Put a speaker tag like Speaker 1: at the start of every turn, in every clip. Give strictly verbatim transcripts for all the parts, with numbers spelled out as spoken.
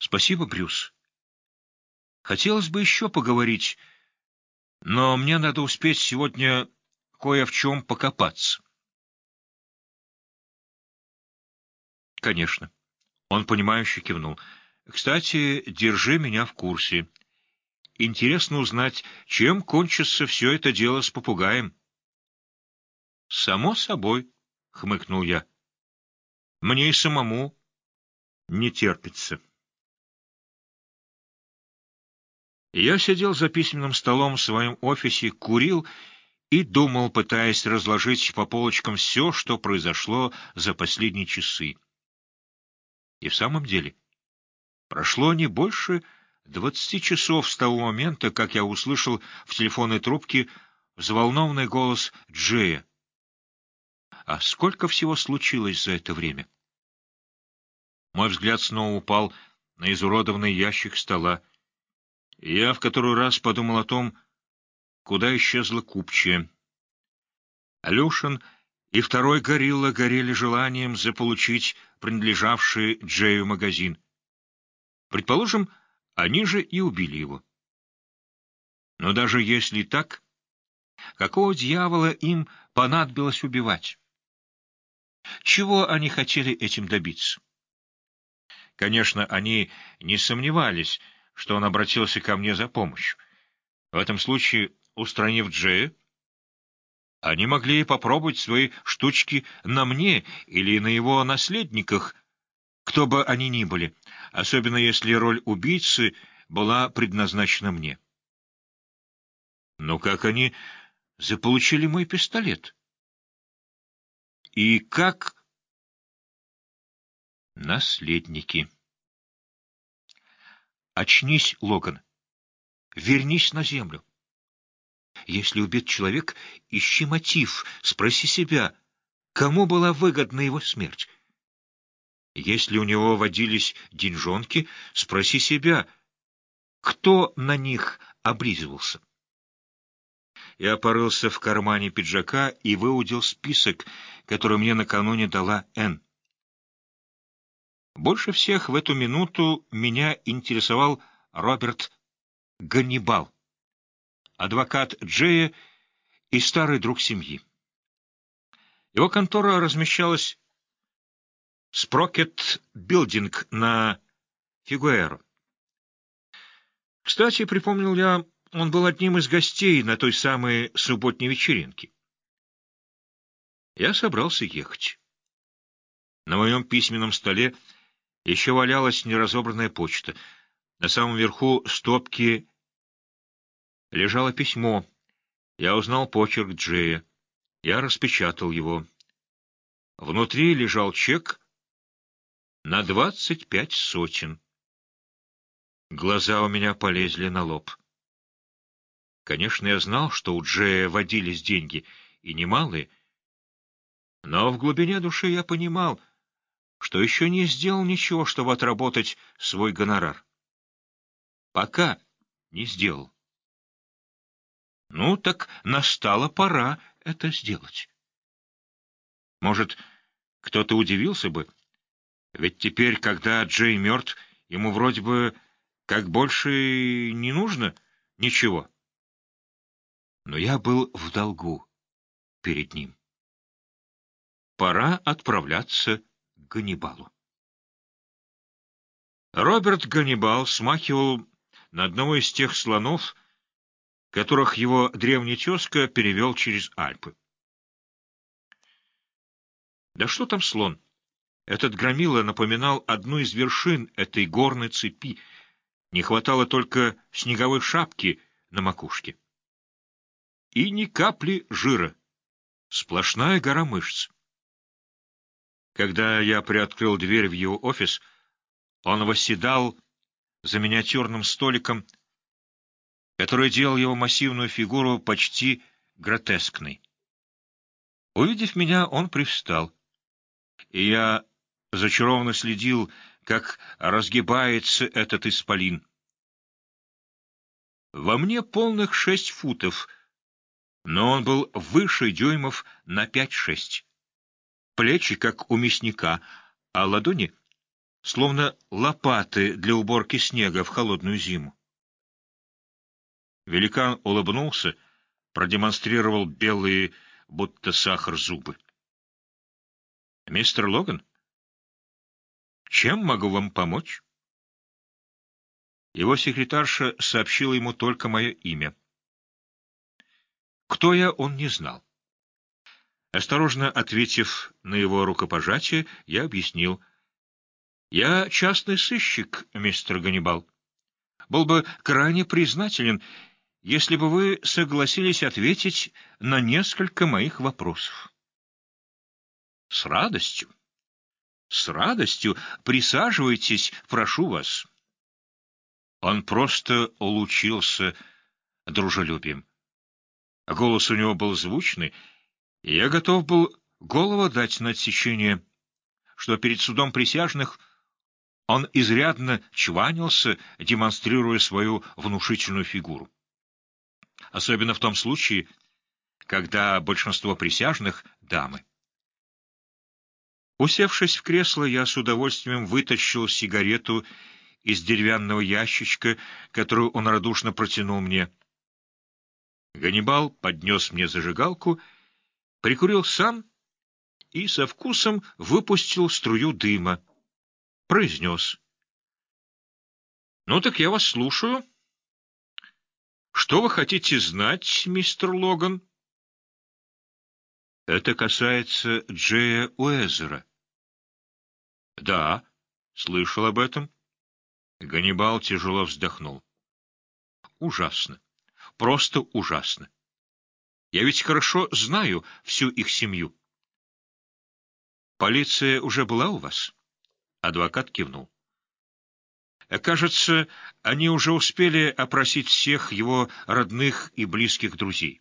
Speaker 1: Спасибо, Брюс. Хотелось бы еще поговорить, но мне надо успеть сегодня кое в чем покопаться. Конечно. Он понимающе кивнул. Кстати, держи меня в курсе. Интересно узнать, чем кончится все это дело с попугаем. Само собой, хмыкнул я. Мне и самому не терпится. Я сидел за письменным столом в своем офисе, курил и думал, пытаясь разложить по полочкам все, что произошло за последние часы. И в самом деле, прошло не больше двадцати часов с того момента, как я услышал в телефонной трубке взволнованный голос Джея. А сколько всего случилось за это время? Мой взгляд снова упал на изуродованный ящик стола. Я в который раз подумал о том, куда исчезла купчая. Алешин и второй горилла горели желанием заполучить принадлежавший Джею магазин. Предположим, они же и убили его. Но даже если так, какого дьявола им понадобилось убивать? Чего они хотели этим добиться? Конечно, они не сомневались, что он обратился ко мне за помощью. В этом случае, устранив Джея, они могли попробовать свои штучки на мне или на его наследниках, кто бы они ни были, особенно если роль убийцы была предназначена мне. Но как они заполучили мой пистолет? И как... Наследники. Очнись, Логан. Вернись на землю. Если убит человек, ищи мотив, спроси себя, кому была выгодна его смерть. Если у него водились деньжонки, спроси себя, кто на них облизывался. Я порылся в кармане пиджака и выудил список, который мне накануне дала Энн. Больше всех в эту минуту меня интересовал Роберт Ганнибал, адвокат Джея и старый друг семьи. Его контора размещалась в Спрокет Билдинг на Фигуэро. Кстати, припомнил я, он был одним из гостей на той самой субботней вечеринке. Я собрался ехать. На моем письменном столе еще валялась неразобранная почта. На самом верху стопки лежало письмо. Я узнал почерк Джея. Я распечатал его. Внутри лежал чек на двадцать пять сотен. Глаза у меня полезли на лоб. Конечно, я знал, что у Джея водились деньги, и немалые, но в глубине души я понимал, что еще не сделал ничего, чтобы отработать свой гонорар. Пока не сделал. Ну, так настала пора это сделать. Может, кто-то удивился бы, ведь теперь, когда Джей мертв, ему вроде бы как больше не нужно ничего. Но я был в долгу перед ним. Пора отправляться к Ганнибалу. Роберт Ганнибал смахивал на одного из тех слонов, которых его древний тезка перевел через Альпы. Да что там слон? Этот громила напоминал одну из вершин этой горной цепи. Не хватало только снеговой шапки на макушке. И ни капли жира. Сплошная гора мышц. Когда я приоткрыл дверь в его офис, он восседал за миниатюрным столиком, который делал его массивную фигуру почти гротескной. Увидев меня, он привстал, и я зачарованно следил, как разгибается этот исполин. Во мне полных шесть футов, но он был выше дюймов на пять-шесть. Плечи, как у мясника, а ладони словно лопаты для уборки снега в холодную зиму. Великан улыбнулся, продемонстрировал белые, будто сахар, зубы. — Мистер Логан, чем могу вам помочь? Его секретарша сообщила ему только мое имя. Кто я, он не знал. Осторожно ответив на его рукопожатие, я объяснил. — Я частный сыщик, мистер Ганнибал. Был бы крайне признателен, если бы вы согласились ответить на несколько моих вопросов. — С радостью. С радостью. Присаживайтесь, прошу вас. Он просто улучился дружелюбием. Голос у него был звучный, и я готов был голову дать на отсечение, что перед судом присяжных он изрядно чванился, демонстрируя свою внушительную фигуру. Особенно в том случае, когда большинство присяжных — дамы. Усевшись в кресло, я с удовольствием вытащил сигарету из деревянного ящичка, которую он радушно протянул мне. Ганнибал поднес мне зажигалку, прикурил сам и со вкусом выпустил струю дыма. Произнес. — Ну так я вас слушаю. — Что вы хотите знать, мистер Логан? — Это касается Джея Уэзера. — Да, слышал об этом. Ганнибал тяжело вздохнул. — Ужасно. Просто ужасно. Я ведь хорошо знаю всю их семью. — Полиция уже была у вас? Адвокат кивнул. Кажется, они уже успели опросить всех его родных и близких друзей.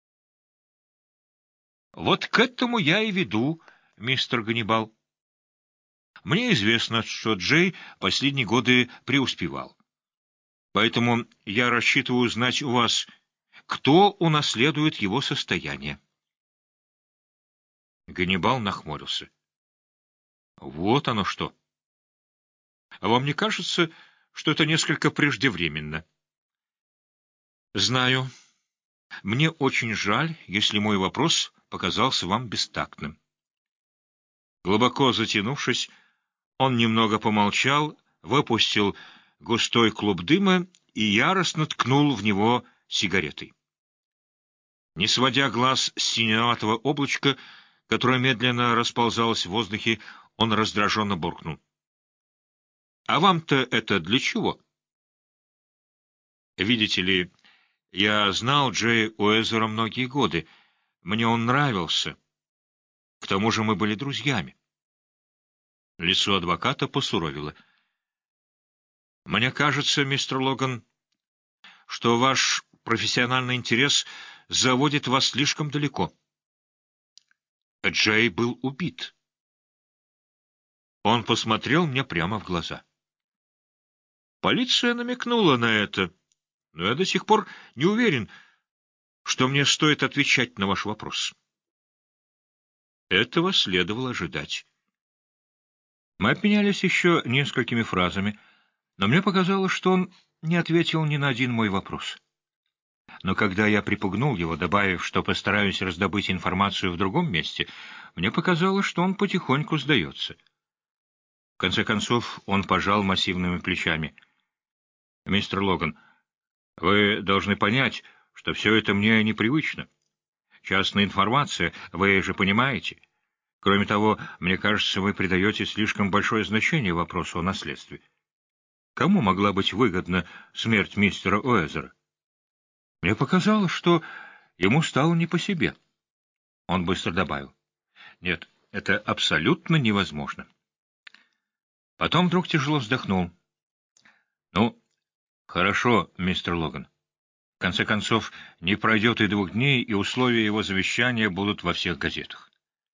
Speaker 1: Вот к этому я и веду, мистер Ганнибал. Мне известно, что Джей последние годы преуспевал. Поэтому я рассчитываю узнать у вас, кто унаследует его состояние. Ганнибал нахмурился. Вот оно что. А вам не кажется, что это несколько преждевременно? Знаю. Мне очень жаль, если мой вопрос показался вам бестактным. Глубоко затянувшись, он немного помолчал, выпустил густой клуб дыма и яростно ткнул в него сигаретой. Не сводя глаз с синеватого облачка, которое медленно расползалось в воздухе, он раздраженно буркнул. — А вам-то это для чего? — Видите ли, я знал Джея Уэзера многие годы. Мне он нравился. К тому же мы были друзьями. Лицо адвоката посуровило. — Мне кажется, мистер Логан, что ваш профессиональный интерес заводит вас слишком далеко. Джей был убит. Он посмотрел мне прямо в глаза. Полиция намекнула на это, но я до сих пор не уверен, что мне стоит отвечать на ваш вопрос. Этого следовало ожидать. Мы обменялись еще несколькими фразами, но мне показалось, что он не ответил ни на один мой вопрос. Но когда я припугнул его, добавив, что постараюсь раздобыть информацию в другом месте, мне показалось, что он потихоньку сдается. В конце концов, он пожал массивными плечами. — Мистер Логан, вы должны понять, что все это мне непривычно. Частная информация, вы же понимаете. Кроме того, мне кажется, вы придаете слишком большое значение вопросу о наследстве. Кому могла быть выгодна смерть мистера Уэзера? Мне показалось, что ему стало не по себе. Он быстро добавил. Нет, это абсолютно невозможно. Потом вдруг тяжело вздохнул. Ну, хорошо, мистер Логан. В конце концов, не пройдет и двух дней, и условия его завещания будут во всех газетах.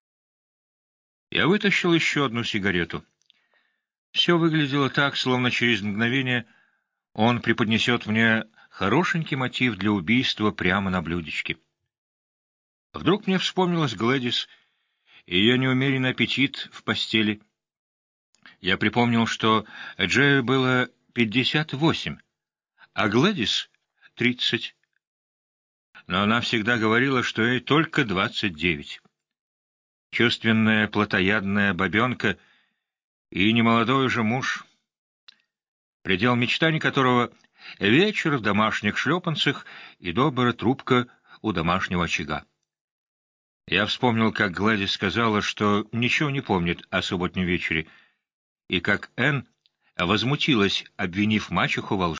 Speaker 1: Я вытащил еще одну сигарету. Все выглядело так, словно через мгновение он преподнесет мне хорошенький мотив для убийства прямо на блюдечке. Вдруг мне вспомнилась Глэдис и ее неумеренный аппетит в постели. Я припомнил, что Джею было пятьдесят восемь, а Глэдис — тридцать. Но она всегда говорила, что ей только двадцать девять. Чувственная плотоядная бабенка и немолодой уже муж, предел мечтаний которого — вечер в домашних шлепанцах и добрая трубка у домашнего очага. Я вспомнил, как Глэдис сказала, что ничего не помнит о субботнем вечере, и как Энн возмутилась, обвинив мачеху во лжи.